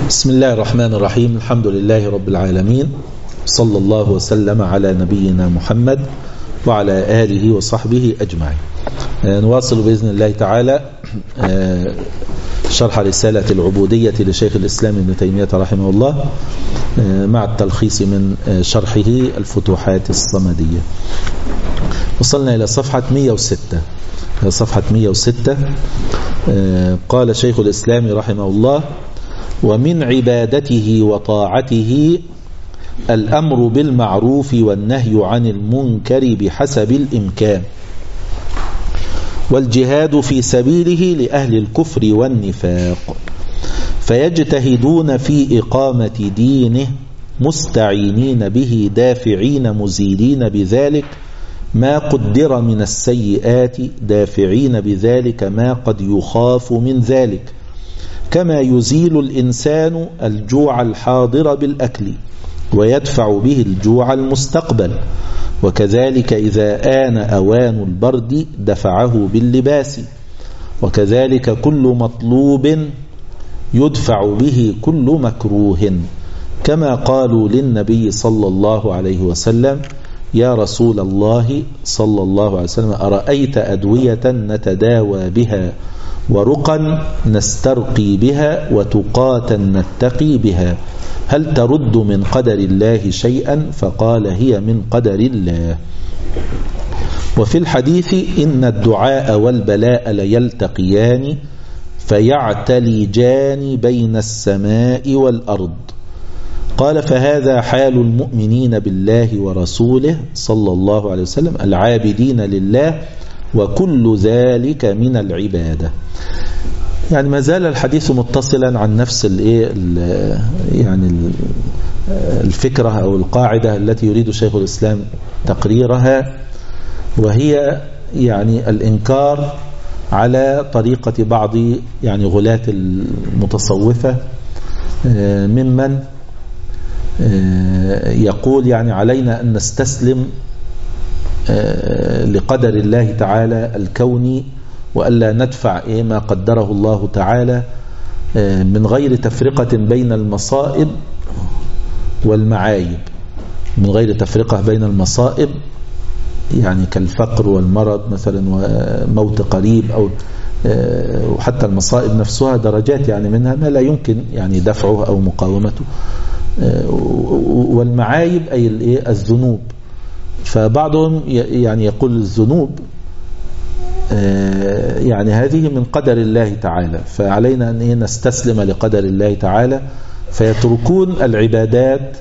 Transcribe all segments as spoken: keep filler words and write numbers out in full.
بسم الله الرحمن الرحيم. الحمد لله رب العالمين، صلى الله وسلم على نبينا محمد وعلى آله وصحبه أجمعين. نواصل بإذن الله تعالى شرح رسالة العبودية لشيخ الإسلام ابن تيمية رحمه الله مع التلخيص من شرحه الفتوحات الصمدية. وصلنا إلى صفحة مئة وستة. صفحة مئة وستة قال شيخ الإسلام رحمه الله: ومن عبادته وطاعته الأمر بالمعروف والنهي عن المنكر بحسب الإمكان، والجهاد في سبيله لأهل الكفر والنفاق، فيجتهدون في إقامة دينه مستعينين به دافعين مزيلين بذلك ما قدر من السيئات، دافعين بذلك ما قد يخاف من ذلك، كما يزيل الإنسان الجوع الحاضر بالأكل ويدفع به الجوع المستقبل، وكذلك إذا آن أوان البرد دفعه باللباس، وكذلك كل مطلوب يدفع به كل مكروه، كما قالوا للنبي صلى الله عليه وسلم: يا رسول الله صلى الله عليه وسلم، أرأيت أدوية نتداوى بها، ورقا نسترقي بها، وتقاتا نتقي بها، هل ترد من قدر الله شيئا؟ فقال: هي من قدر الله. وفي الحديث: إن الدعاء والبلاء ليلتقيان فيعتلجان بين السماء والأرض. قال: فهذا حال المؤمنين بالله ورسوله صلى الله عليه وسلم العابدين لله، وكل ذلك من العبادة. يعني ما زال الحديث متصلا عن نفس الايه يعني الفكرة أو القاعدة التي يريد شيخ الإسلام تقريرها، وهي يعني الإنكار على طريقة بعض يعني غلاة المتصوفة ممن يقول يعني علينا أن نستسلم لقدر الله تعالى الكوني، وألا ندفع ما قدره الله تعالى من غير تفرقة بين المصائب والمعايب، من غير تفرقة بين المصائب يعني كالفقر والمرض مثلا وموت قريب، أو وحتى المصائب نفسها درجات يعني منها ما لا يمكن يعني دفعه أو مقاومته، والمعايب أي الذنوب. فبعضهم يعني يقول الذنوب يعني هذه من قدر الله تعالى، فعلينا أن نستسلم لقدر الله تعالى، فيتركون العبادات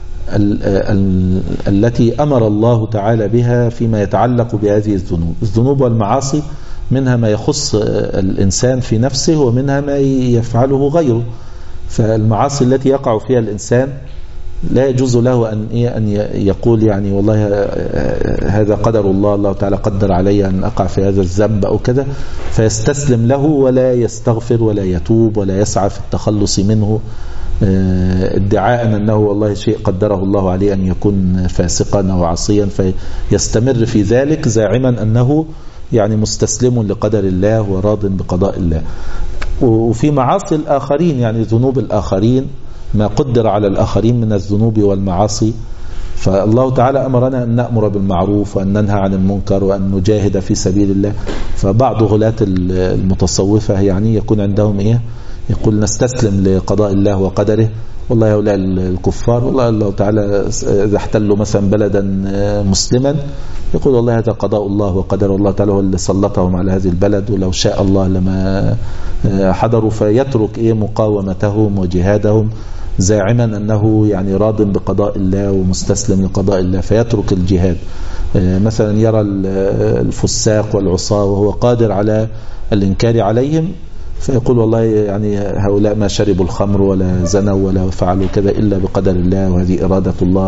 التي أمر الله تعالى بها فيما يتعلق بهذه الذنوب. الذنوب والمعاصي منها ما يخص الإنسان في نفسه، ومنها ما يفعله غيره. فالمعاصي التي يقع فيها الإنسان لا يجوز له أن أن يقول يعني والله هذا قدر الله، الله تعالى قدر علي أن أقع في هذا الذنب أو كذا، فيستسلم له ولا يستغفر ولا يتوب ولا يسعى في التخلص منه، ادعاء أنه والله شيء قدره الله عليه أن يكون فاسقا أو عصيا، فيستمر في ذلك زاعما أنه يعني مستسلم لقدر الله وراض بقضاء الله. وفي معاصي الآخرين يعني ذنوب الآخرين ما قدر على الآخرين من الذنوب والمعاصي، فالله تعالى أمرنا أن نأمر بالمعروف وأن ننهى عن المنكر وأن نجاهد في سبيل الله. فبعض غلاة المتصوفة يعني يكون عندهم إيه، يقول نستسلم لقضاء الله وقدره، والله هؤلاء الكفار والله الله تعالى إذا احتلوا مثلا بلدا مسلما يقول والله هذا قضاء الله وقدر، الله تعالى هو اللي سلطهم على هذه البلد، ولو شاء الله لما حضروا. فيترك إيه مقاومتهم وجهادهم زاعما أنه يعني راض بقضاء الله ومستسلم لقضاء الله، فيترك الجهاد. مثلا يرى الفساق والعصاة وهو قادر على الإنكار عليهم، فيقول والله يعني هؤلاء ما شربوا الخمر ولا زنوا ولا فعلوا كذا إلا بقدر الله، وهذه إرادة الله،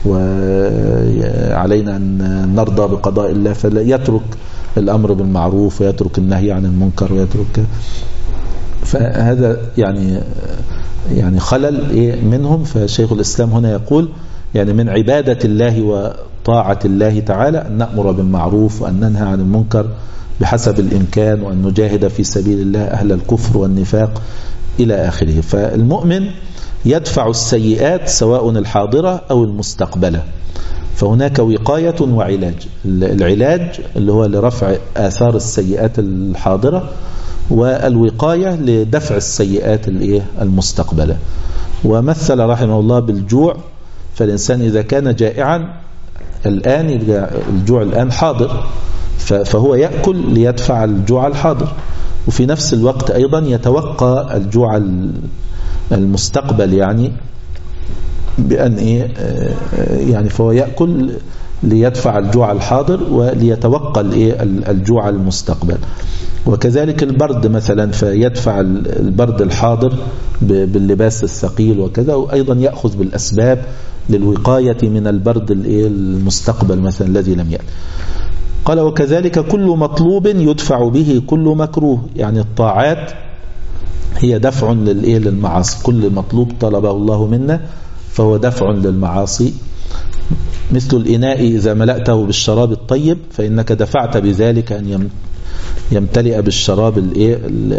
وعلينا أن نرضى بقضاء الله. فيترك الأمر بالمعروف ويترك النهي عن المنكر ويترك. فهذا يعني يعني خلل منهم. فشيخ الإسلام هنا يقول يعني من عبادة الله وطاعة الله تعالى أن نأمر بالمعروف وأن ننهى عن المنكر بحسب الإمكان، وأن نجاهد في سبيل الله أهل الكفر والنفاق إلى آخره. فالمؤمن يدفع السيئات سواء الحاضرة أو المستقبلة. فهناك وقاية وعلاج. العلاج اللي هو لرفع آثار السيئات الحاضرة، والوقاية لدفع السيئات المستقبلة. ومثل رحمه الله بالجوع، فالإنسان إذا كان جائعا الآن، الجوع الآن حاضر، فهو يأكل ليدفع الجوع الحاضر، وفي نفس الوقت أيضا يتوقع الجوع المستقبل، يعني بأن إيه يعني فهو يأكل ليدفع الجوع الحاضر وليتوقع الجوع المستقبل. وكذلك البرد مثلا، فيدفع البرد الحاضر باللباس الثقيل وكذا، وأيضا يأخذ بالأسباب للوقاية من البرد المستقبل مثلا الذي لم يأتي. قال وكذلك كل مطلوب يدفع به كل مكروه، يعني الطاعات هي دفع للمعاصي، كل مطلوب طلبه الله منا فهو دفع للمعاصي. مثل الإناء إذا ملأته بالشراب الطيب فإنك دفعت بذلك أن يمتلئ بالشراب الايه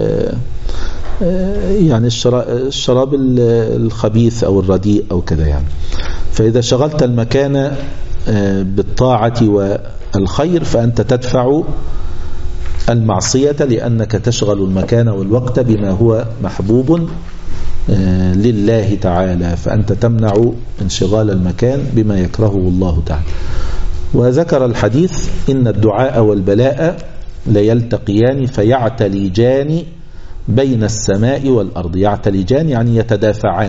يعني الشراب الخبيث أو الرديء أو كذا يعني. فإذا شغلت المكان بالطاعة والخير فأنت تدفع المعصية، لأنك تشغل المكان والوقت بما هو محبوب لله تعالى، فأنت تمنع انشغال المكان بما يكرهه الله تعالى. وذكر الحديث إن الدعاء والبلاء ليلتقيان فيعتلجان بين السماء والأرض. يعتلجان يعني يتدافعان.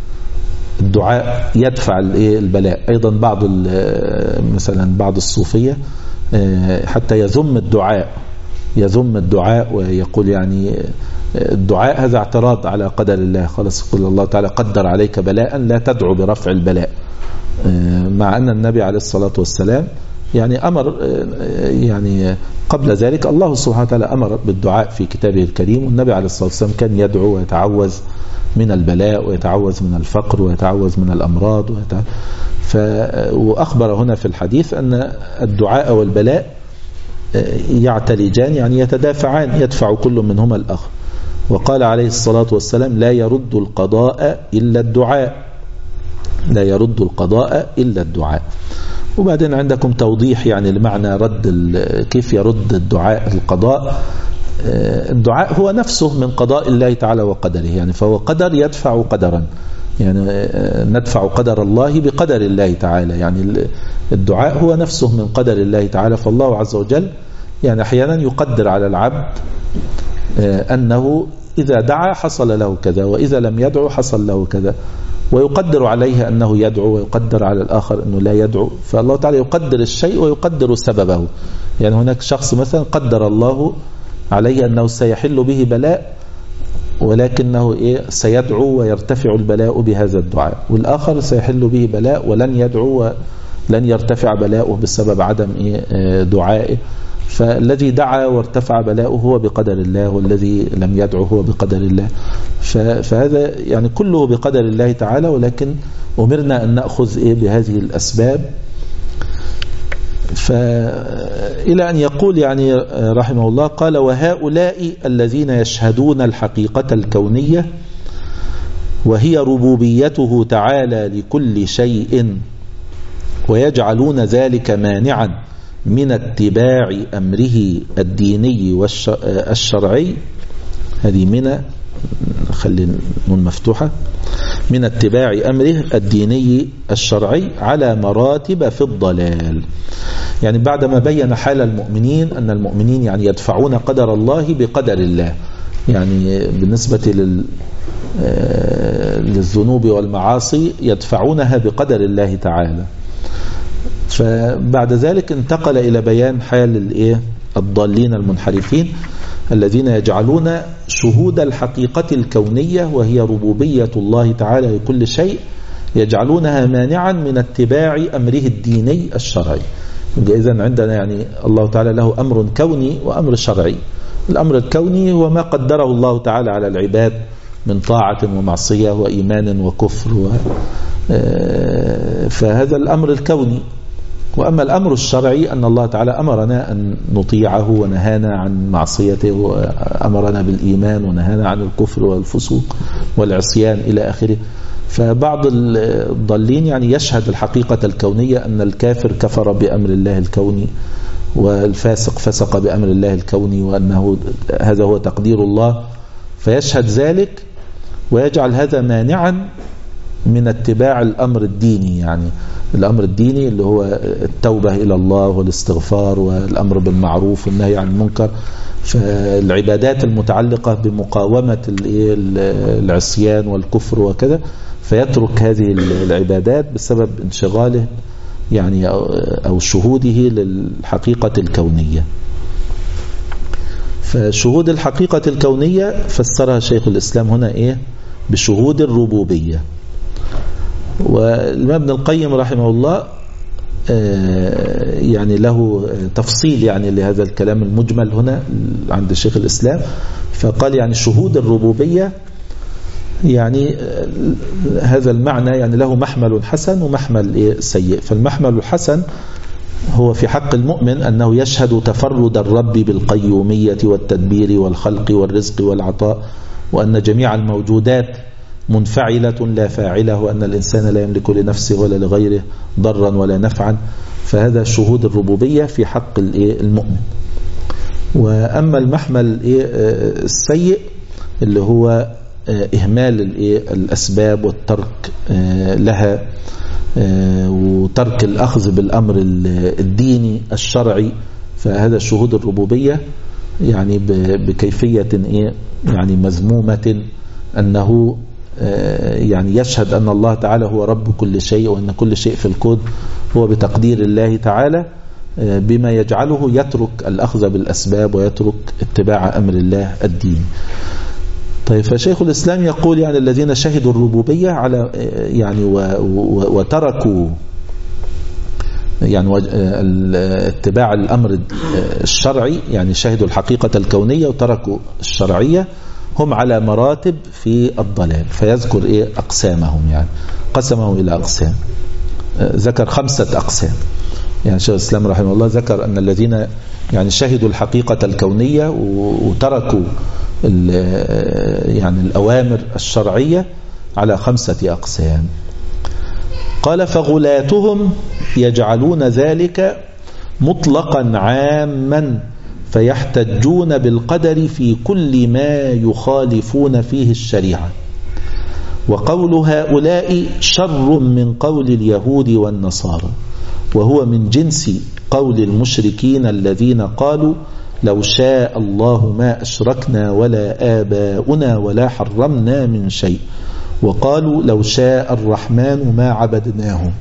الدعاء يدفع البلاء. أيضا بعض مثلا بعض الصوفية حتى يذم الدعاء يذم الدعاء ويقول يعني الدعاء هذا اعتراض على قدر الله. خلاص يقول الله تعالى قدر عليك بلاء لا تدعو برفع البلاء، مع أن النبي عليه الصلاة والسلام يعني أمر يعني قبل ذلك الله سبحانه وتعالى أمر بالدعاء في كتابه الكريم، والنبي عليه الصلاة والسلام كان يدعو ويتعوذ من البلاء ويتعوذ من الفقر ويتعوذ من الأمراض ويتعوذ ف... وأخبر هنا في الحديث أن الدعاء والبلاء يعتلجان يعني يتدافعان، يدفع كل منهما الآخر. وقال عليه الصلاة والسلام لا يرد القضاء إلا الدعاء، لا يرد القضاء إلا الدعاء. وبعدين عندكم توضيح يعني لمعنى رد كيف يرد الدعاء القضاء. الدعاء هو نفسه من قضاء الله تعالى وقدره، يعني فهو قدر يدفع قدرا، يعني ندفع قدر الله بقدر الله تعالى. يعني الدعاء هو نفسه من قدر الله تعالى. فالله عز وجل يعني أحيانا يقدر على العبد أنه إذا دعا حصل له كذا، وإذا لم يدعو حصل له كذا، ويقدر عليه أنه يدعو، ويقدر على الآخر أنه لا يدعو. فالله تعالى يقدر الشيء ويقدر سببه. يعني هناك شخص مثلا قدر الله عليه أنه سيحل به بلاء، ولكنه إيه سيدعو ويرتفع البلاء بهذا الدعاء، والآخر سيحل به بلاء ولن يدعو ولن يرتفع بلاؤه بسبب عدم إيه دعائه. فالذي دعا وارتفع بلاؤه هو بقدر الله، والذي لم يدعو هو بقدر الله. فهذا يعني كله بقدر الله تعالى، ولكن أمرنا أن نأخذ إيه بهذه الأسباب. فإلى أن يقول يعني رحمه الله قال وهؤلاء الذين يشهدون الحقيقة الكونية وهي ربوبيته تعالى لكل شيء، ويجعلون ذلك مانعا من اتباع أمره الديني والشرعي. هذه من خلي نون مفتوحة، من اتباع أمره الديني الشرعي على مراتب في الضلال. يعني بعدما بين حال المؤمنين أن المؤمنين يعني يدفعون قدر الله بقدر الله، يعني بالنسبة لل للذنوب والمعاصي يدفعونها بقدر الله تعالى. فبعد ذلك انتقل إلى بيان حال الايه الضالين المنحرفين الذين يجعلون شهود الحقيقة الكونية وهي ربوبية الله تعالى لكل شيء، يجعلونها مانعا من اتباع أمره الديني الشرعي. إذن عندنا يعني الله تعالى له أمر كوني وأمر شرعي. الأمر الكوني هو ما قدره الله تعالى على العباد من طاعة ومعصية وإيمان وكفر و... فهذا الأمر الكوني. وأما الأمر الشرعي أن الله تعالى أمرنا أن نطيعه ونهانا عن معصيته، وأمرنا بالإيمان ونهانا عن الكفر والفسوق والعصيان إلى آخره. فبعض الضالين يعني يشهد الحقيقة الكونية أن الكافر كفر بأمر الله الكوني والفاسق فسق بأمر الله الكوني وأنه هذا هو تقدير الله، فيشهد ذلك ويجعل هذا مانعا من اتباع الأمر الديني، يعني الأمر الديني اللي هو التوبة إلى الله والاستغفار والأمر بالمعروف والنهي عن المنكر. فالعبادات المتعلقة بمقاومة العصيان والكفر وكذا، فيترك هذه العبادات بسبب انشغاله يعني أو شهوده للحقيقة الكونية. فشهود الحقيقة الكونية فسرها شيخ الإسلام هنا إيه؟ بشهود الربوبية. والإمام ابن القيم رحمه الله يعني له تفصيل يعني لهذا الكلام المجمل هنا عند شيخ الإسلام، فقال يعني شهود الربوبية يعني هذا المعنى يعني له محمل حسن ومحمل سيء. فالمحمل الحسن هو في حق المؤمن أنه يشهد تفرد الرب بالقيومية والتدبير والخلق والرزق والعطاء، وأن جميع الموجودات منفعلة لا فاعلة، وأن الإنسان لا يملك لنفسه ولا لغيره ضرا ولا نفعا. فهذا شهود الربوبية في حق المؤمن. وأما المحمل السيء اللي هو إهمال الأسباب والترك لها وترك الأخذ بالأمر الديني الشرعي، فهذا شهود الربوبية يعني بكيفية يعني مذمومة، أنه يعني يشهد أن الله تعالى هو رب كل شيء، وأن كل شيء في الكون هو بتقدير الله تعالى، بما يجعله يترك الأخذ بالأسباب ويترك اتباع أمر الله الدين. طيب، فشيخ الإسلام يقول يعني الذين شهدوا الربوبية على يعني وتركوا يعني اتباع الأمر الشرعي، يعني شهدوا الحقيقة الكونية وتركوا الشرعية، هم على مراتب في الضلال. فيذكر إيه أقسامهم، يعني قسمهم إلى أقسام، ذكر خمسة أقسام. يعني شيخ الإسلام رحمه الله ذكر أن الذين يعني شهدوا الحقيقة الكونية وتركوا يعني الأوامر الشرعية على خمسة أقسام. قال فغلاتهم يجعلون ذلك مطلقا عاما، فيحتجون بالقدر في كل ما يخالفون فيه الشريعة. وقول هؤلاء شر من قول اليهود والنصارى، وهو من جنس قول المشركين الذين قالوا لو شاء الله ما أشركنا ولا آباؤنا ولا حرمنا من شيء، وقالوا لو شاء الرحمن ما عبدناهم.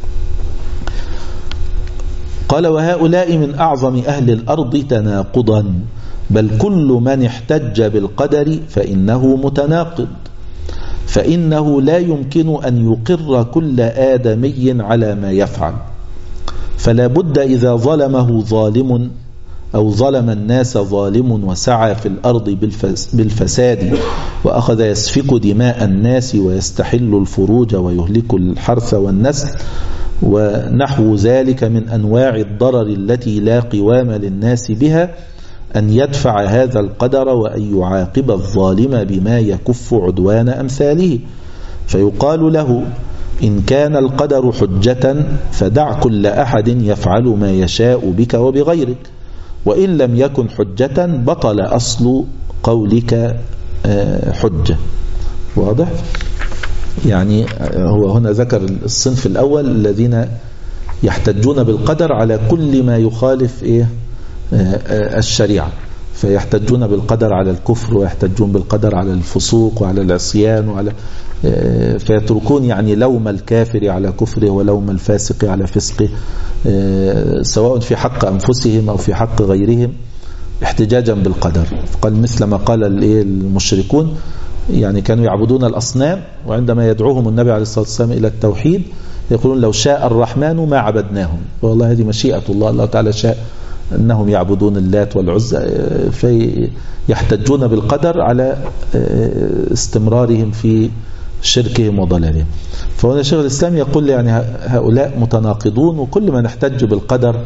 قال وهؤلاء من أعظم أهل الأرض تناقضا، بل كل من احتج بالقدر فإنه متناقض، فإنه لا يمكن أن يقر كل آدمي على ما يفعل، فلا بد إذا ظلمه ظالم أو ظلم الناس ظالم وسعى في الأرض بالفساد وأخذ يسفك دماء الناس ويستحل الفروج ويهلك الحرث والنسل ونحو ذلك من أنواع الضرر التي لا قوام للناس بها، أن يدفع هذا القدر وأن يعاقب الظالم بما يكف عدوان أمثاله. فيقال له إن كان القدر حجة فدع كل أحد يفعل ما يشاء بك وبغيرك، وإن لم يكن حجة بطل أصل قولك حجة. واضح؟ يعني هو هنا ذكر الصنف الأول الذين يحتجون بالقدر على كل ما يخالف إيه الشريعة، فيحتجون بالقدر على الكفر، ويحتجون بالقدر على الفسوق وعلى العصيان، وعلى فيتركون يعني لوم الكافر على كفره ولوم الفاسق على فسقه، سواء في حق أنفسهم أو في حق غيرهم، احتجاجا بالقدر. قال مثل ما قال المشركون، يعني كانوا يعبدون الأصنام، وعندما يدعوهم النبي عليه الصلاة والسلام إلى التوحيد يقولون لو شاء الرحمن ما عبدناهم. والله هذه مشيئة الله، الله تعالى شاء أنهم يعبدون اللات والعزى، فيحتجون بالقدر على استمرارهم في شركهم وضلالهم. فهنا شيخ الإسلام يقول يعني هؤلاء متناقضون، وكل ما نحتج بالقدر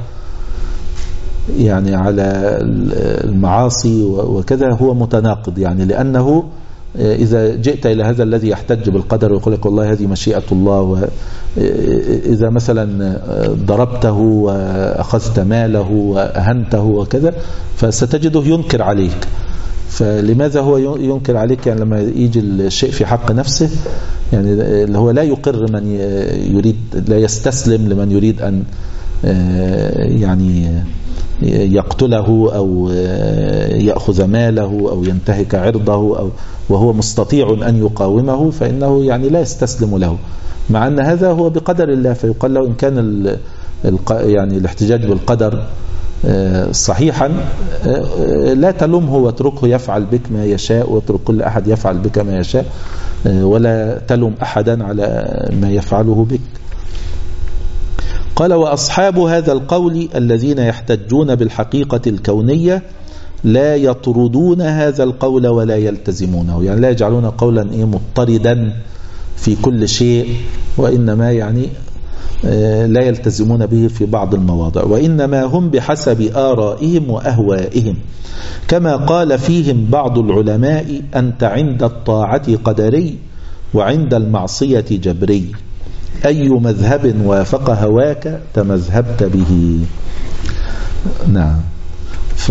يعني على المعاصي وكذا هو متناقض، يعني لأنه إذا جئت إلى هذا الذي يحتج بالقدر ويقول لك والله هذه مشيئة الله، وإذا مثلا ضربته وأخذت ماله وأهنته وكذا فستجده ينكر عليك. فلماذا هو ينكر عليك؟ يعني لما يجي الشيء في حق نفسه، يعني اللي هو لا يقر من يريد، لا يستسلم لمن يريد أن يعني يقتله أو يأخذ ماله أو ينتهك عرضه أو وهو مستطيع أن يقاومه، فإنه يعني لا يستسلم له، مع أن هذا هو بقدر الله. فيقال له إن كان ال يعني الاحتجاج بالقدر صحيحا لا تلومه واتركه يفعل بك ما يشاء، واترك كل أحد يفعل بك ما يشاء، ولا تلوم أحدا على ما يفعله بك. قال وأصحاب هذا القول الذين يحتجون بالحقيقة الكونية لا يطردون هذا القول ولا يلتزمونه، يعني لا يجعلون قولا إيه مضطردا في كل شيء، وإنما يعني لا يلتزمون به في بعض المواضع، وإنما هم بحسب آرائهم وأهوائهم، كما قال فيهم بعض العلماء أنت عند الطاعة قدري وعند المعصية جبري، أي مذهب وافق هواك تمذهبت به. نعم. ف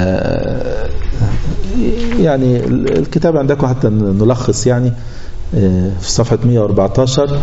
يعني الكتاب عندكم حتى نلخص يعني في صفحة مئة وأربعة عشر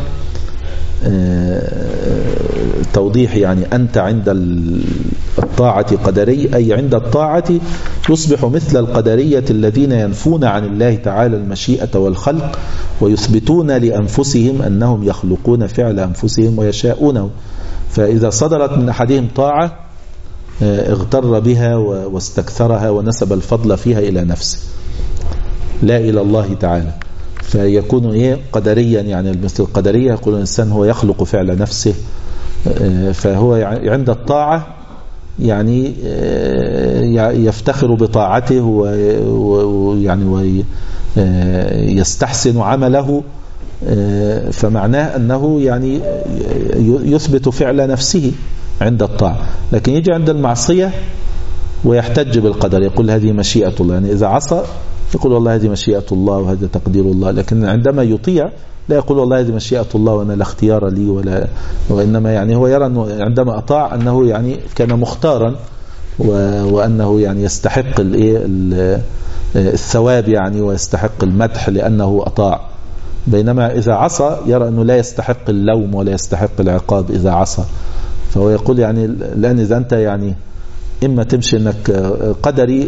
توضيح، يعني أنت عند الطاعة قدري، أي عند الطاعة يصبح مثل القدرية الذين ينفون عن الله تعالى المشيئة والخلق ويثبتون لأنفسهم أنهم يخلقون فعل أنفسهم ويشاءونه، فإذا صدرت من أحدهم طاعة اغتر بها واستكثرها ونسب الفضل فيها إلى نفسه لا إلى الله تعالى، فيكون إيه قدريا. يعني مثل القدرية يقول الإنسان هو يخلق فعل نفسه، فهو عند الطاعة يعني يفتخر بطاعته ويعني ويستحسن عمله، فمعناه أنه يعني يثبت فعل نفسه عند الطاعة. لكن يجي عند المعصية ويحتج بالقدر، يقول هذه مشيئة الله، يعني إذا عصى يقول والله هذه مشيئة الله وهذا تقدير الله، لكن عندما يطيع لا يقول والله هذه مشيئة الله وأنا لا اختيار لي ولا، وإنما يعني هو يرى أنه عندما أطاع أنه يعني كان مختارا وأنه يعني يستحق الثواب يعني ويستحق المدح لأنه أطاع، بينما إذا عصى يرى أنه لا يستحق اللوم ولا يستحق العقاب إذا عصى. فهو يقول يعني الآن إذا أنت يعني إما تمشي أنك قدري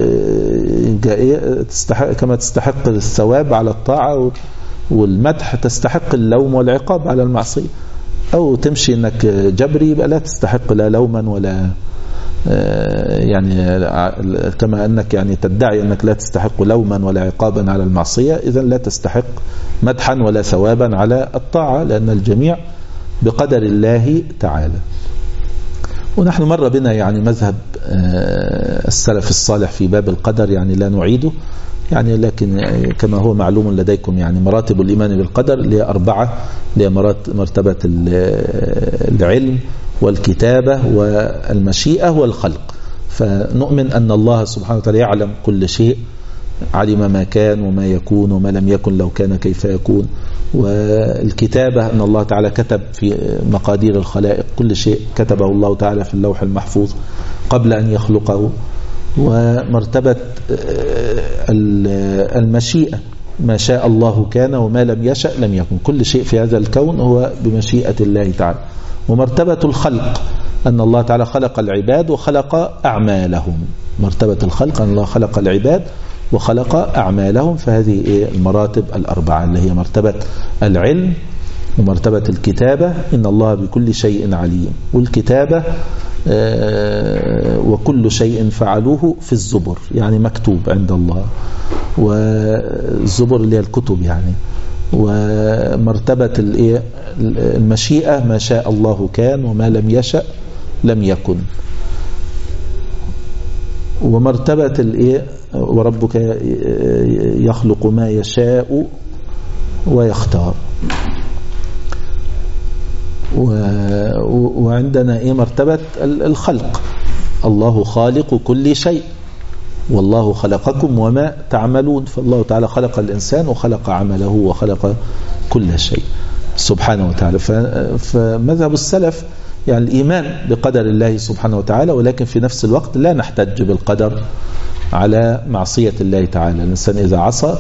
تستحق كما تستحق الثواب على الطاعة والمدح تستحق اللوم والعقاب على المعصية، أو تمشي أنك جبري يبقى لا تستحق لا لوما ولا يعني كما أنك يعني تدعي أنك لا تستحق لوما ولا عقابا على المعصية، إذن لا تستحق مدحا ولا ثوابا على الطاعة، لأن الجميع بقدر الله تعالى. ونحن مر بنا يعني مذهب السلف الصالح في باب القدر، يعني لا نعيده يعني، لكن كما هو معلوم لديكم يعني مراتب الإيمان بالقدر اللي هي أربعة، اللي هي مرتبة العلم والكتابة والمشيئة والخلق. فنؤمن أن الله سبحانه وتعالى يعلم كل شيء، علم ما كان وما يكون وما لم يكن لو كان كيف يكون. والكتابة أن الله تعالى كتب في مقادير الخلائق كل شيء، كتبه الله تعالى في اللوح المحفوظ قبل أن يخلقه. ومرتبة المشيئة ما شاء الله كان وما لم يشأ لم يكن، كل شيء في هذا الكون هو بمشيئة الله تعالى. ومرتبة الخلق أن الله تعالى خلق العباد وخلق أعمالهم، مرتبة الخلق أن الله خلق العباد وخلق أعمالهم. فهذه إيه المراتب الأربعة اللي هي مرتبة العلم ومرتبة الكتابة، إن الله بكل شيء عليم، والكتابة وكل شيء فعلوه في الزبر يعني مكتوب عند الله، والزبر اللي هي الكتب يعني. ومرتبة المشيئة ما شاء الله كان وما لم يشأ لم يكن. ومرتبة الايه وربك يخلق ما يشاء ويختار. وعندنا ايه مرتبة الخلق، الله خالق كل شيء والله خلقكم وما تعملون. فالله تعالى خلق الإنسان وخلق عمله وخلق كل شيء سبحانه وتعالى. فمذهب السلف يعني الإيمان بقدر الله سبحانه وتعالى، ولكن في نفس الوقت لا نحتج بالقدر على معصية الله تعالى. الإنسان إذا عصى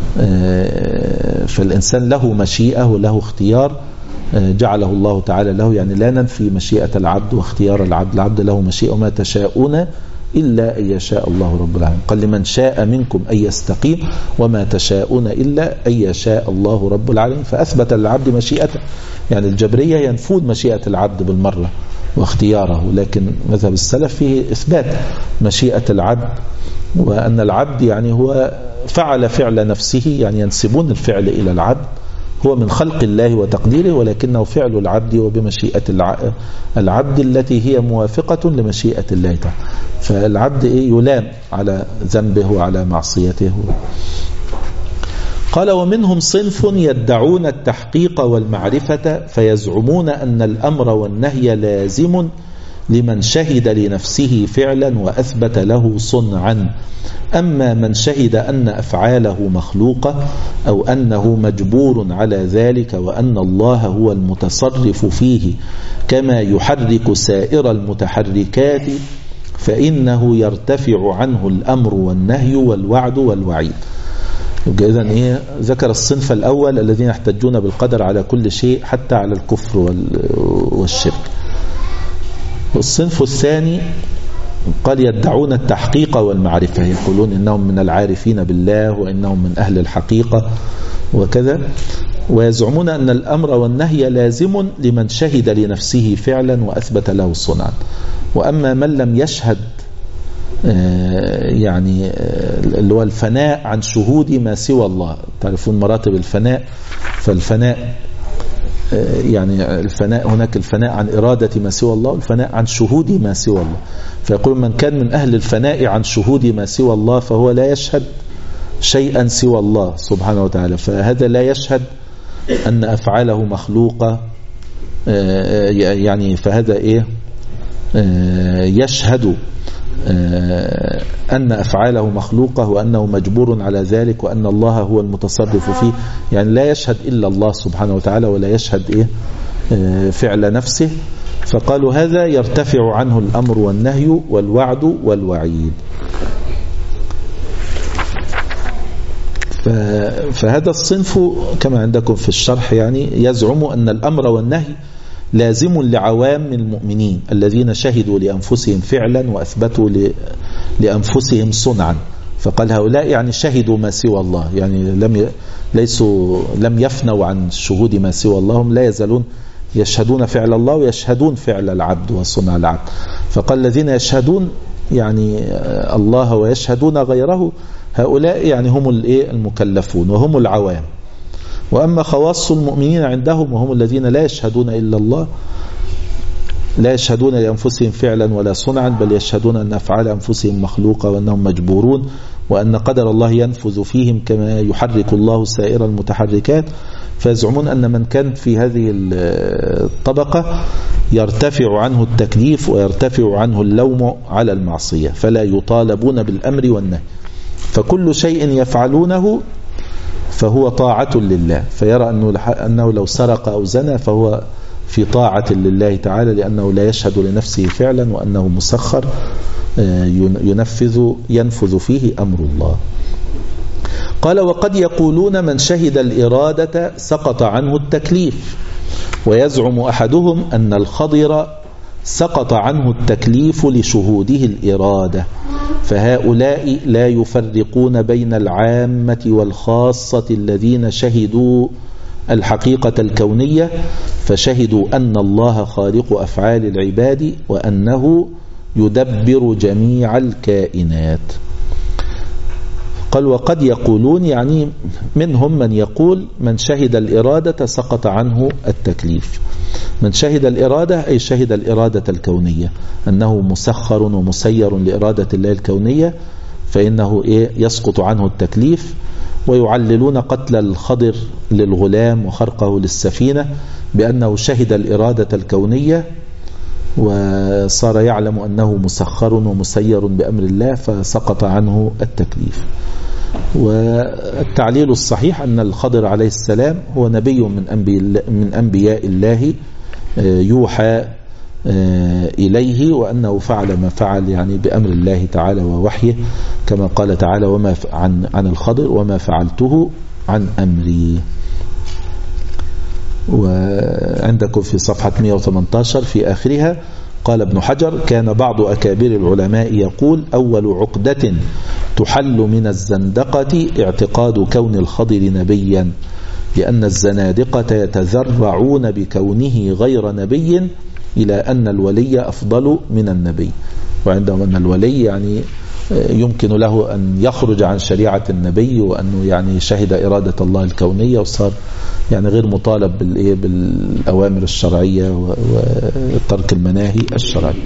فالإنسان له مشيئة وله اختيار جعله الله تعالى له، يعني لا ننفي مشيئة العبد واختيار العبد، العبد له مشيئة وما تشاءون إلا أن يشاء الله رب العالمين. قال لمن شاء منكم أن يستقيم وما تشاءون إلا أن يشاء الله رب العالمين. فأثبت للعبد مشيئته، يعني الجبرية ينفون مشيئة العبد بالمرة واختياره، لكن مذهب السلف فيه إثبات مشيئة العبد، وأن العبد يعني هو فعل فعل نفسه، يعني ينسبون الفعل إلى العبد، هو من خلق الله وتقديره، ولكنه فعل العبد وبمشيئة العبد التي هي موافقة لمشيئة الله تعالى. فالعبد يلام على ذنبه وعلى معصيته. قال ومنهم صنف يدعون التحقيق والمعرفة فيزعمون أن الأمر والنهي لازم لمن شهد لنفسه فعلا وأثبت له صنعا، أما من شهد أن أفعاله مخلوقة أو أنه مجبور على ذلك وأن الله هو المتصرف فيه كما يحرك سائر المتحركات فإنه يرتفع عنه الأمر والنهي والوعد والوعيد. إذن إيه ذكر الصنف الأول الذين يحتجون بالقدر على كل شيء حتى على الكفر والشرك. والصنف الثاني قال يدعون التحقيق والمعرفة، يقولون إنهم من العارفين بالله وإنهم من أهل الحقيقة وكذا، ويزعمون أن الأمر والنهي لازم لمن شهد لنفسه فعلا وأثبت له صنعا. وأما من لم يشهد يعني اللي هو الفناء عن شهود ما سوى الله، تعرفون مراتب الفناء، فالفناء يعني الفناء هناك الفناء عن إرادة ما سوى الله والفناء عن شهود ما سوى الله. فيقول من كان من أهل الفناء عن شهود ما سوى الله فهو لا يشهد شيئا سوى الله سبحانه وتعالى، فهذا لا يشهد أن أفعاله مخلوقة، يعني فهذا إيه يشهد أن أفعاله مخلوقة وأنه مجبور على ذلك وأن الله هو المتصرف فيه، يعني لا يشهد إلا الله سبحانه وتعالى ولا يشهد إيه فعل نفسه. فقالوا هذا يرتفع عنه الأمر والنهي والوعد والوعيد. فهذا الصنف كما عندكم في الشرح يعني يزعم أن الأمر والنهي لازم لعوام المؤمنين الذين شهدوا لأنفسهم فعلا وأثبتوا لأنفسهم صنعا. فقال هؤلاء يعني شهدوا ما سوى الله، يعني لم ليسوا لم يفنوا عن شهود ما سوى الله، هم لا يزالون يشهدون فعل الله ويشهدون فعل العبد وصنع العبد. فقال الذين يشهدون يعني الله ويشهدون غيره هؤلاء يعني هم المكلفون وهم العوام. وأما خواص المؤمنين عندهم وهم الذين لا يشهدون إلا الله، لا يشهدون لأنفسهم فعلا ولا صنعا، بل يشهدون أن أفعال أنفسهم مخلوقة وأنهم مجبورون وأن قدر الله ينفذ فيهم كما يحرك الله سائر المتحركات. فيزعمون أن من كان في هذه الطبقة يرتفع عنه التكليف ويرتفع عنه اللوم على المعصية، فلا يطالبون بالأمر والنهي، فكل شيء يفعلونه فهو طاعة لله، فيرى أنه, أنه لو سرق أو زنى فهو في طاعة لله تعالى لأنه لا يشهد لنفسه فعلا وأنه مسخر ينفذ ينفذ فيه أمر الله. قال وقد يقولون من شهد الإرادة سقط عنه التكليف، ويزعم أحدهم أن الخضر سقط عنه التكليف لشهوده الإرادة، فهؤلاء لا يفرقون بين العامة والخاصة الذين شهدوا الحقيقة الكونية، فشهدوا أن الله خالق أفعال العباد وأنه يدبر جميع الكائنات. قال وقد يقولون يعني منهم من يقول من شهد الإرادة سقط عنه التكليف. من شهد الإرادة أي شهد الإرادة الكونية أنه مسخر ومسير لإرادة الله الكونية، فإنه إيه يسقط عنه التكليف. ويعللون قتل الخضر للغلام وخرقه للسفينة بأنه شهد الإرادة الكونية وصار يعلم أنه مسخر ومسير بأمر الله فسقط عنه التكليف. والتعليل الصحيح أن الخضر عليه السلام هو نبي من أنبياء, من أنبياء الله يوحى إليه، وأنه فعل ما فعل يعني بأمر الله تعالى ووحيه، كما قال تعالى وما عن, عن الخضر وما فعلته عن أمري. وعندكم في صفحة مئة وثمانية عشر في آخرها قال ابن حجر كان بعض أكابر العلماء يقول أول عقدة تحل من الزندقة اعتقاد كون الخضر نبيا، لأن الزنادقة يتذرعون بكونه غير نبي إلى أن الولي أفضل من النبي، وعندهم أن الولي يعني يمكن له أن يخرج عن شريعة النبي، وأنه يعني شهد إرادة الله الكونية وصار يعني غير مطالب بالأوامر الشرعية وترك المناهي الشرعية.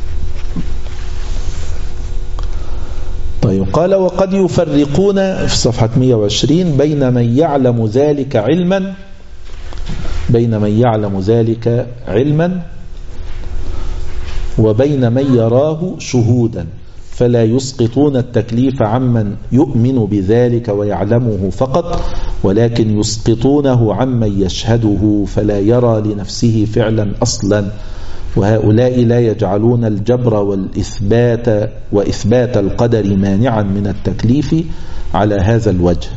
طيب قال وقد يفرقون في صفحة مئة وعشرين بين من يعلم ذلك علما بين من يعلم ذلك علما وبين من يراه شهودا، فلا يسقطون التكليف عمن يؤمن بذلك ويعلمه فقط، ولكن يسقطونه عمن يشهده فلا يرى لنفسه فعلا أصلا، وهؤلاء لا يجعلون الجبر والإثبات وإثبات القدر مانعا من التكليف على هذا الوجه.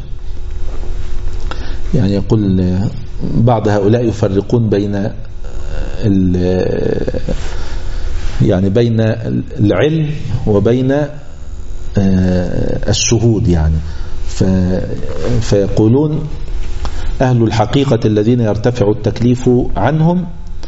يعني يقول بعض هؤلاء يفرقون بين يعني بين العلم وبين الشهود، يعني فيقولون أهل الحقيقة الذين يرتفع التكليف عنهم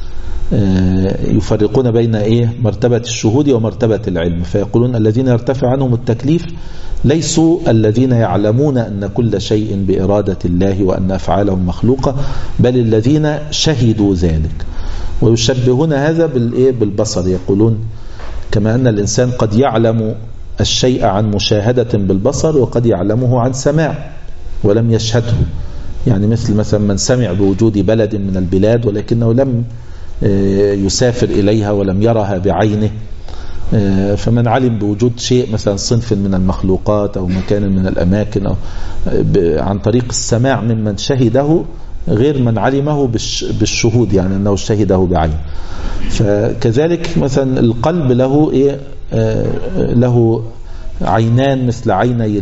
يفرقون بين إيه مرتبة الشهود ومرتبة العلم، فيقولون الذين يرتفع عنهم التكليف ليسوا الذين يعلمون أن كل شيء بإرادة الله وأن أفعالهم مخلوقة، بل الذين شهدوا ذلك. ويشبهون هذا بالإيه بالبصر، يقولون كما أن الإنسان قد يعلم الشيء عن مشاهدة بالبصر وقد يعلمه عن سماع ولم يشهده، يعني مثل مثلا من سمع بوجود بلد من البلاد ولكنه لم يسافر إليها ولم يرها بعينه، فمن علم بوجود شيء مثلا صنف من المخلوقات أو مكان من الأماكن أو عن طريق السماع ممن شهده غير من علمه بالشهود، يعني أنه شهده بعين. فكذلك مثلا القلب له إيه له عينان مثل عيني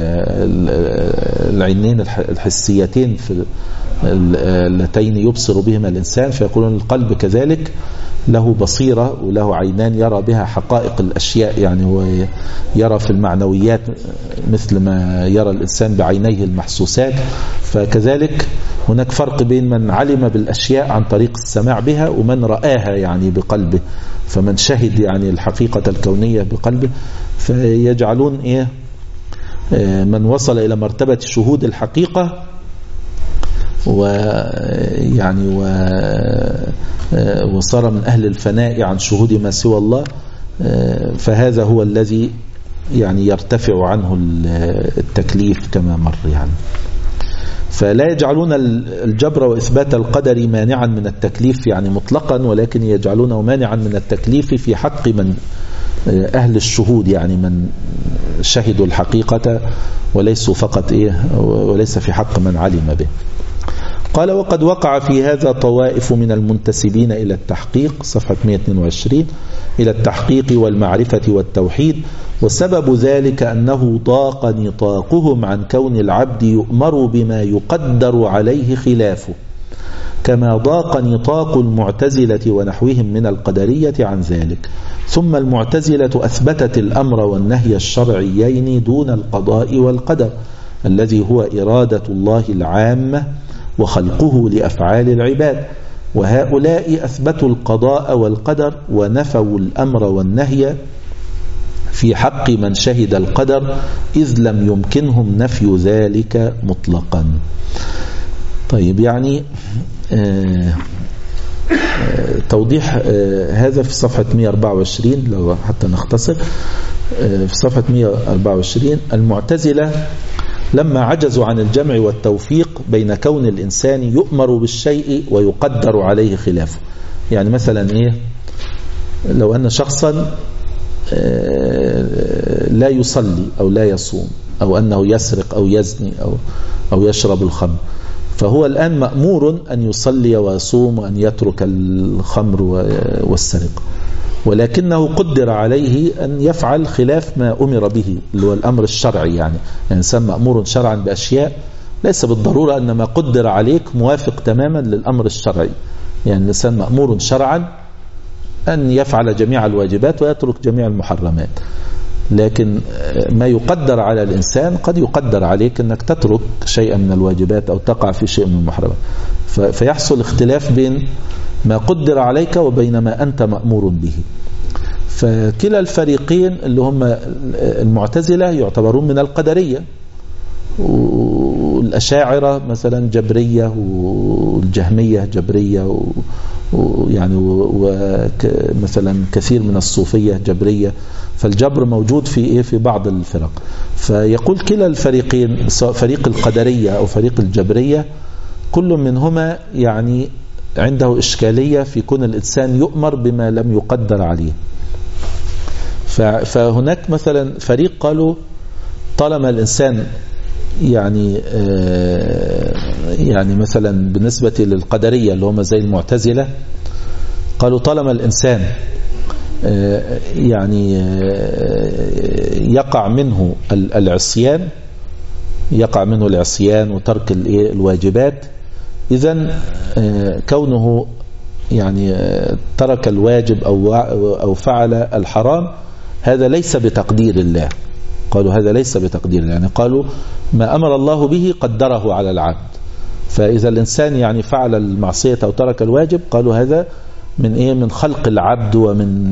العينين الحسيتين في اللتين يبصر بهما الإنسان، فيقولون القلب كذلك له بصيرة وله عينان يرى بها حقائق الأشياء، يعني هو يرى في المعنويات مثل ما يرى الإنسان بعينيه المحسوسات. فكذلك هناك فرق بين من علم بالأشياء عن طريق السماع بها ومن رآها يعني بقلبه، فمن شهد يعني الحقيقة الكونية بقلبه. فيجعلون إيه من وصل إلى مرتبة شهود الحقيقة ويعني وصار من أهل الفناء عن شهود ما سوى الله، فهذا هو الذي يعني يرتفع عنه التكليف كما مر يعني. فلا يجعلون الجبر وإثبات القدر مانعا من التكليف يعني مطلقا، ولكن يجعلونه مانعا من التكليف في حق من أهل الشهود، يعني من شهدوا الحقيقة وليسوا فقط إيه وليس في حق من علم به. قال وقد وقع في هذا طوائف من المنتسبين إلى التحقيق صفحة مئة واثنين وعشرين إلى التحقيق والمعرفة والتوحيد، وسبب ذلك أنه ضاق نطاقهم عن كون العبد يؤمر بما يقدر عليه خلافه، كما ضاق نطاق المعتزلة ونحوهم من القدرية عن ذلك. ثم المعتزلة أثبتت الأمر والنهي الشرعيين دون القضاء والقدر الذي هو إرادة الله العامة وخلقه لأفعال العباد، وهؤلاء أثبتوا القضاء والقدر ونفوا الأمر والنهي في حق من شهد القدر، إذ لم يمكنهم نفي ذلك مطلقا. طيب يعني آه آه توضيح آه هذا في صفحة مئة وأربعة وعشرين لو حتى نختصر. آه في صفحة مئة وأربعة وعشرين المعتزلة لما عجزوا عن الجمع والتوفيق بين كون الإنسان يؤمر بالشيء ويقدر عليه خلافه، يعني مثلا إيه لو أن شخصا لا يصلي أو لا يصوم أو أنه يسرق أو يزني أو أو يشرب الخمر، فهو الآن مأمور أن يصلي ويصوم وأن يترك الخمر والسرقة، ولكنه قدر عليه أن يفعل خلاف ما أمر به اللي هو الأمر الشرعي. يعني الإنسان مأمور شرعا بأشياء ليس بالضرورة أن ما قدر عليك موافق تماما للأمر الشرعي. يعني الإنسان مأمور شرعا أن يفعل جميع الواجبات ويترك جميع المحرمات، لكن ما يقدر على الإنسان قد يقدر عليك أنك تترك شيئا من الواجبات أو تقع في شيء من المحرمات، فيحصل اختلاف بين ما قدر عليك وبين ما أنت مأمور به. فكلا الفريقين اللي هم المعتزلة يعتبرون من القدرية، والأشاعرة مثلا جبرية، والجهمية جبرية، ويعني ومثلا كثير من الصوفية جبرية. فالجبر موجود في إيه في بعض الفرق. فيقول كلا الفريقين سواء فريق القدرية أو فريق الجبرية كل منهما يعني عنده إشكالية في كون الإنسان يؤمر بما لم يقدر عليه. فهناك مثلا فريق قالوا طالما الإنسان يعني يعني مثلا بالنسبة للقدرية اللي هم زي المعتزلة قالوا طالما الإنسان يعني يقع منه العصيان يقع منه العصيان وترك الواجبات، إذن كونه يعني ترك الواجب أو أو فعل الحرام هذا ليس بتقدير الله. قالوا هذا ليس بتقدير الله، يعني قالوا ما أمر الله به قدره على العبد. فإذا الإنسان يعني فعل المعصية أو ترك الواجب قالوا هذا من إيه من خلق العبد ومن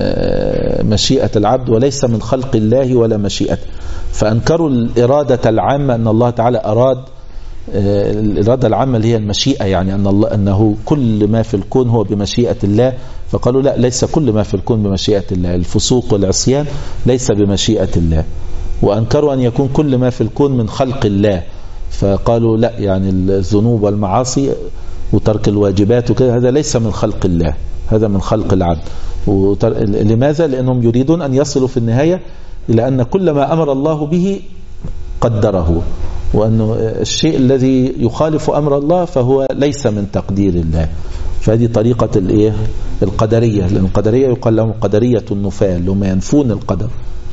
مشيئة العبد وليس من خلق الله ولا مشيئته. فأنكروا الإرادة العامة أن الله تعالى أراد الإرادة العامة اللي هي المشيئة، يعني أن الله أنه كل ما في الكون هو بمشيئة الله. فقالوا لا، ليس كل ما في الكون بمشيئة الله، الفسوق والعصيان ليس بمشيئة الله. وأنكروا أن يكون كل ما في الكون من خلق الله، فقالوا لا، يعني الذنوب والمعاصي وترك الواجبات وكذا هذا ليس من خلق الله، هذا من خلق العبد. لماذا؟ لأنهم يريدون أن يصلوا في النهاية إلى أن كل ما أمر الله به قدره، وأن الشيء الذي يخالف أمر الله فهو ليس من تقدير الله. فهذه طريقة الإيه القدرية، لأن القدرية يقال لهم قدرية النفاة اللي هم ينفون القدر.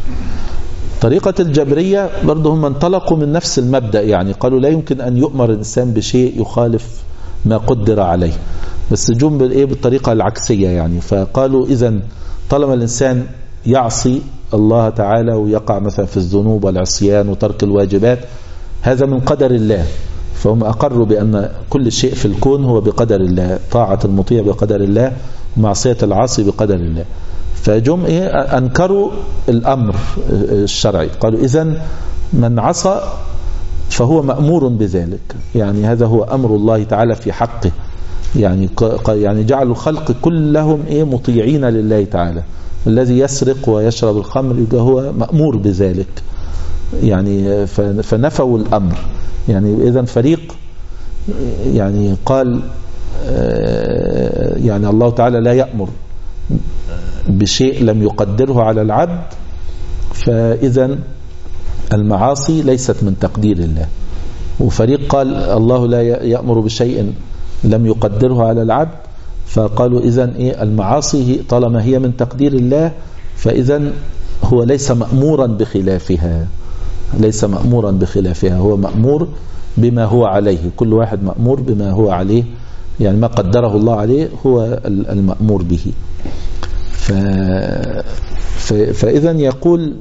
طريقة الجبرية برضه هم انطلقوا من نفس المبدأ، يعني قالوا لا يمكن أن يؤمر الإنسان بشيء يخالف ما قدر عليه، بس جم بالإيه بالطريقة العكسية. يعني فقالوا إذن طالما الإنسان يعصي الله تعالى ويقع مثلا في الذنوب والعصيان وترك الواجبات هذا من قدر الله، فهم أقروا بأن كل شيء في الكون هو بقدر الله، طاعة المطيع بقدر الله ومعصية العاصي بقدر الله. فجم إيه أنكروا الأمر الشرعي، قالوا إذن من عصى فهو مأمور بذلك، يعني هذا هو أمر الله تعالى في حقه، يعني يعني جعل الخلق كلهم إيه مطيعين لله تعالى. الذي يسرق ويشرب الخمر هو مأمور بذلك، يعني فنفوا الأمر. يعني إذن فريق يعني قال يعني الله تعالى لا يأمر بشيء لم يقدره على العبد، فإذن المعاصي ليست من تقدير الله. وفريق قال الله لا يأمر بشيء لم يقدره على العبد، فقالوا إذن إيه المعاصي طالما هي من تقدير الله فإذن هو ليس مأمورا بخلافها، ليس مأمورا بخلافها، هو مأمور بما هو عليه، كل واحد مأمور بما هو عليه، يعني ما قدره الله عليه هو المأمور به. ف... ف... فإذن يقول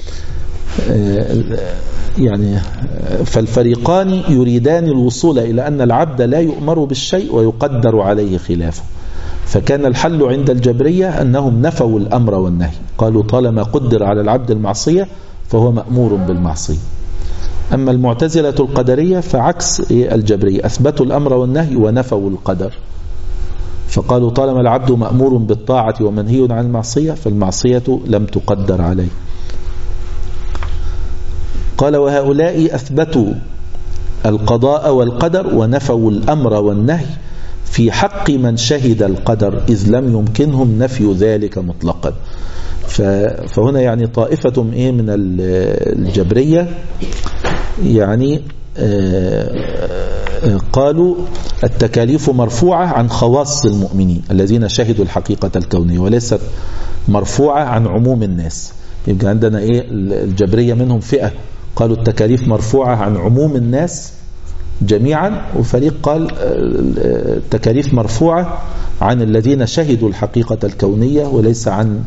يعني فالفريقان يريدان الوصول إلى أن العبد لا يؤمر بالشيء ويقدر عليه خلافه. فكان الحل عند الجبرية أنهم نفوا الأمر والنهي، قالوا طالما قدر على العبد المعصية فهو مأمور بالمعصية. أما المعتزلة القدرية فعكس الجبرية، أثبتوا الأمر والنهي ونفوا القدر، فقالوا طالما العبد مأمور بالطاعة ومنهي عن المعصية فالمعصية لم تقدر عليه. قال وهؤلاء أثبتوا القضاء والقدر ونفوا الأمر والنهي، في حق من شهد القدر إذ لم يمكنهم نفي ذلك مطلقا. فهنا يعني طائفة إيه من الجبرية يعني قالوا التكاليف مرفوعة عن خواص المؤمنين الذين شهدوا الحقيقة الكونية وليست مرفوعة عن عموم الناس. يبقى عندنا إيه الجبرية منهم فئة قالوا التكاليف مرفوعة عن عموم الناس جميعا، وفريق قال التكاليف مرفوعة عن الذين شهدوا الحقيقة الكونية وليس عن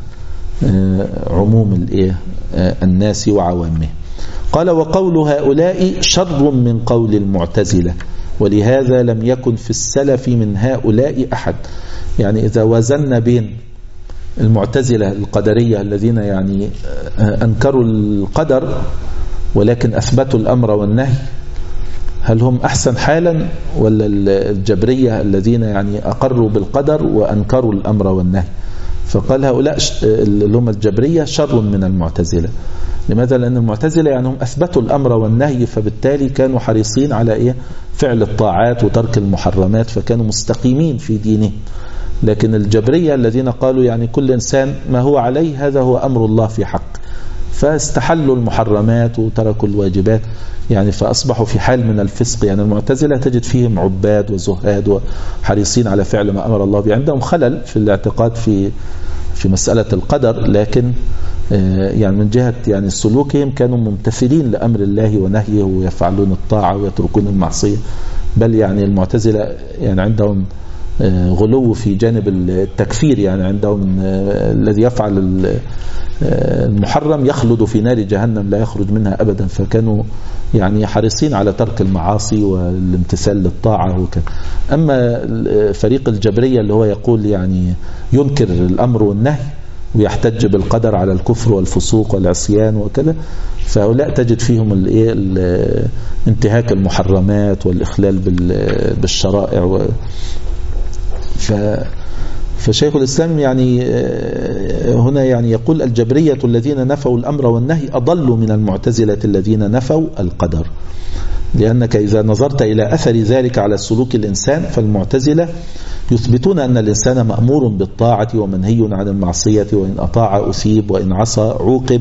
عموم الناس وعوامه. قال وقول هؤلاء شر من قول المعتزلة ولهذا لم يكن في السلف من هؤلاء أحد. يعني إذا وزننا بين المعتزلة القدرية الذين يعني أنكروا القدر ولكن أثبتوا الأمر والنهي، هل هم أحسن حالا ولا الجبرية الذين يعني أقروا بالقدر وأنكروا الأمر والنهي؟ فقال هؤلاء اللي هم الجبرية شر من المعتزلة. لماذا؟ لأن المعتزلة يعني هم أثبتوا الأمر والنهي، فبالتالي كانوا حريصين على إيه؟ فعل الطاعات وترك المحرمات، فكانوا مستقيمين في دينهم. لكن الجبرية الذين قالوا يعني كل إنسان ما هو عليه هذا هو أمر الله في حق، فاستحلوا المحرمات وتركوا الواجبات، يعني فأصبحوا في حال من الفسق. يعني المعتزلة تجد فيهم عباد وزهاد وحريصين على فعل ما أمر الله به، عندهم خلل في الاعتقاد في في مسألة القدر، لكن يعني من جهة يعني سلوكهم كانوا ممتثلين لأمر الله ونهيه ويفعلون الطاعة ويتركون المعصية. بل يعني المعتزلة يعني عندهم غلو في جانب التكفير، يعني عندهم الذي يفعل المحرم يخلد في نار جهنم لا يخرج منها أبدا. فكانوا يعني حريصين على ترك المعاصي والامتثال للطاعة وكذا. أما فريق الجبرية اللي هو يقول يعني ينكر الأمر والنهي ويحتج بالقدر على الكفر والفسوق والعصيان وكذا، فهؤلاء تجد فيهم انتهاك المحرمات والإخلال بالشرائع. ف فشيخ الإسلام يعني هنا يعني يقول الجبرية الذين نفوا الأمر والنهي أضلوا من المعتزلة الذين نفوا القدر، لأنك إذا نظرت إلى أثر ذلك على سلوك الإنسان فالمعتزلة يثبتون أن الإنسان مأمور بالطاعة ومنهي عن المعصية، وإن أطاع أثيب وإن عصى عوقب.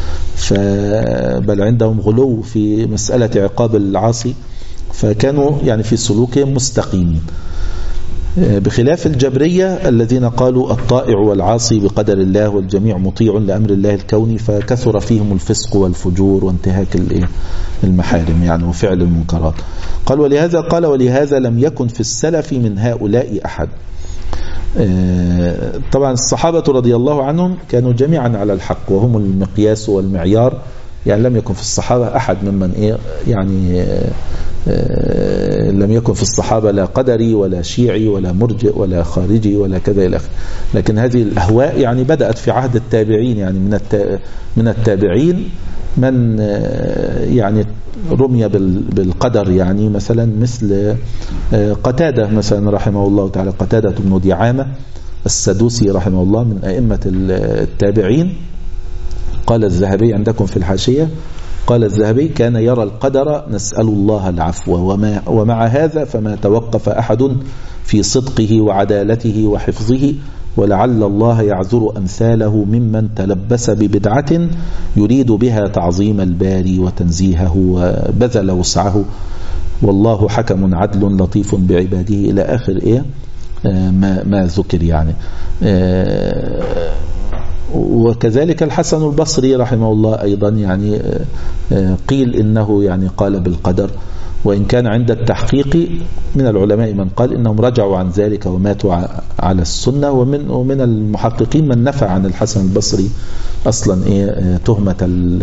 بل عندهم غلو في مسألة عقاب العاصي، فكانوا يعني في سلوكهم مستقيمين، بخلاف الجبرية الذين قالوا الطائع والعاصي بقدر الله والجميع مطيع لأمر الله الكوني، فكثر فيهم الفسق والفجور وانتهاك المحارم يعني وفعل المنكرات. قال ولهذا قال ولهذا لم يكن في السلف من هؤلاء أحد. طبعا الصحابة رضي الله عنهم كانوا جميعا على الحق وهم المقياس والمعيار، يعني لم يكن في الصحابة أحد ممن إيه يعني لم يكن في الصحابة لا قدري ولا شيعي ولا مرجئ ولا خارجي ولا كذا إلى آخره. لكن هذه الأهواء يعني بدأت في عهد التابعين، يعني من من التابعين من يعني رمي بالقدر، يعني مثلا مثل قتادة مثلا رحمه الله تعالى، قتادة بن دعامة السدوسي رحمه الله من أئمة التابعين. قال الذهبي عندكم في الحاشية، قال الذهبي كان يرى القدر نسأل الله العفو، وما ومع هذا فما توقف أحد في صدقه وعدالته وحفظه، ولعل الله يعذر أمثاله ممن تلبس ببدعة يريد بها تعظيم الباري وتنزيهه وبذل وسعه، والله حكم عدل لطيف بعباده إلى آخر إيه ما, ما ذكر يعني. وكذلك الحسن البصري رحمه الله أيضا يعني قيل إنه يعني قال بالقدر، وإن كان عند التحقيق من العلماء من قال إنهم رجعوا عن ذلك وماتوا على السنة، ومن ومن المحققين من نفى عن الحسن البصري أصلا إيه تهمة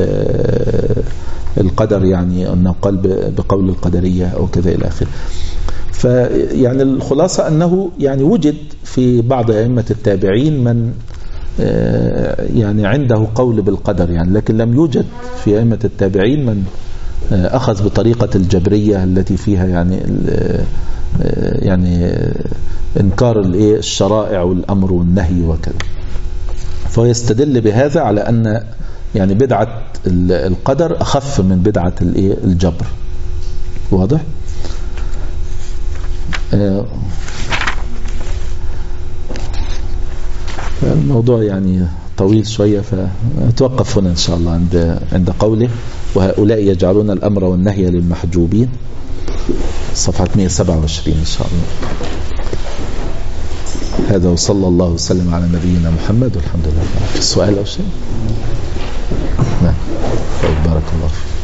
القدر، يعني أنه قال بقول القدرية أو كذا إلى آخره. فيعني الخلاصة أنه يعني وجد في بعض أئمة التابعين من يعني عنده قول بالقدر يعني، لكن لم يوجد في أئمة التابعين من أخذ بطريقة الجبرية التي فيها يعني يعني إنكار الشرائع والأمر والنهي وكذا. فيستدل بهذا على أن يعني بدعة القدر أخف من بدعة الجبر. واضح؟ الموضوع يعني طويل شوية، فنتوقف هنا إن شاء الله عند عند قوله وهؤلاء يجعلون الأمر والنهي للمحجوبين، صفحة مئة وسبعة وعشرين إن شاء الله. هذا وصلى الله وسلم على نبينا محمد والحمد لله. في السؤال أو شيء؟ نعم. بارك الله فيك.